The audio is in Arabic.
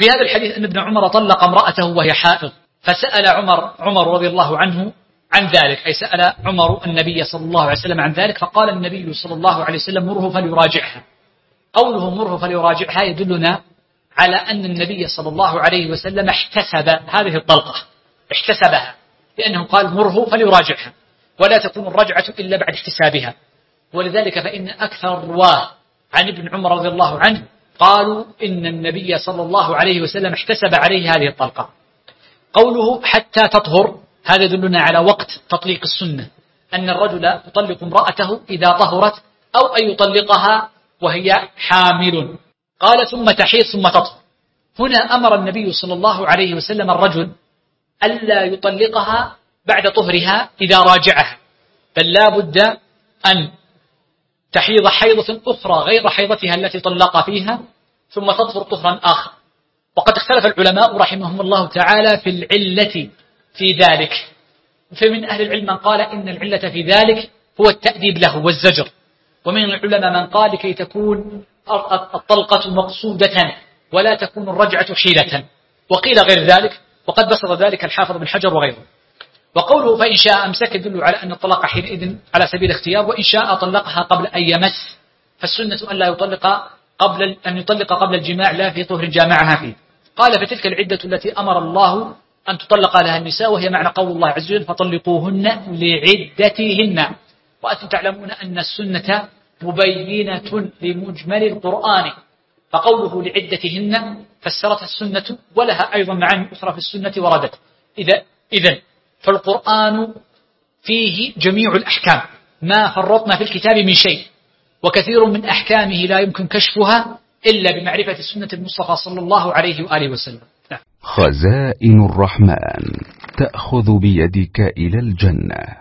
في هذا الحديث أن ابن عمر طلق امرأته وهي حائض، فسأل عمر رضي الله عنه عن ذلك، أي سأل عمر النبي صلى الله عليه وسلم عن ذلك، فقال النبي صلى الله عليه وسلم مره فليراجعها. قوله مره فليراجعها يدلنا على أن النبي صلى الله عليه وسلم احتسب هذه الطلقة، احتسبها، لأنه قال مره فليراجعها، ولا تكون الرجعة إلا بعد احتسابها. ولذلك فإن أكثر الرواه عن ابن عمر رضي الله عنه قالوا إن النبي صلى الله عليه وسلم احتسب عليه هذه الطلقة. قوله حتى تطهر، هذا يدلنا على وقت تطليق السنة، أن الرجل يطلق امرأته إذا طهرت، أو أن يطلقها وهي حامل. قال ثم تحيض ثم تطهر. هنا أمر النبي صلى الله عليه وسلم الرجل ألا يطلقها بعد طهرها إذا راجعها، بل لا بد أن تحيض حيضة أخرى غير حيضتها التي طلق فيها، ثم تطهر طهرا آخر. وقد اختلف العلماء رحمهم الله تعالى في العلة في ذلك، فمن أهل العلم من قال إن العلة في ذلك هو التأديب له والزجر، ومن العلماء من قال كي تكون الطلقة مقصودة ولا تكون الرجعة حيلة، وقيل غير ذلك، وقد بسط ذلك الحافظ بن حجر وغيره. وقوله فإن شاء أمسك يدل على أن الطلاق حينئذ على سبيل الاختيار، وإن شاء طلقها قبل أن يمس، فالسنة أن لا يطلق قبل الجماع لا في طهر جامعها فيه. قال فتلك العدة التي أمر الله أن تطلق لها النساء، وهي معنى قول الله عز وجل فطلقوهن لعدتهن. وأنتم تعلمون أن السنة مبينة لمجمل القرآن، فقوله لعدتهن فسرتها السنة، ولها أيضا معاني أخرى في السنة وردت. إذن فالقرآن فيه جميع الأحكام، ما فرطنا في الكتاب من شيء، وكثير من أحكامه لا يمكن كشفها إلا بمعرفة السنة المصطفى صلى الله عليه وآله وسلم. خزائن الرحمن تأخذ بيدك إلى الجنة.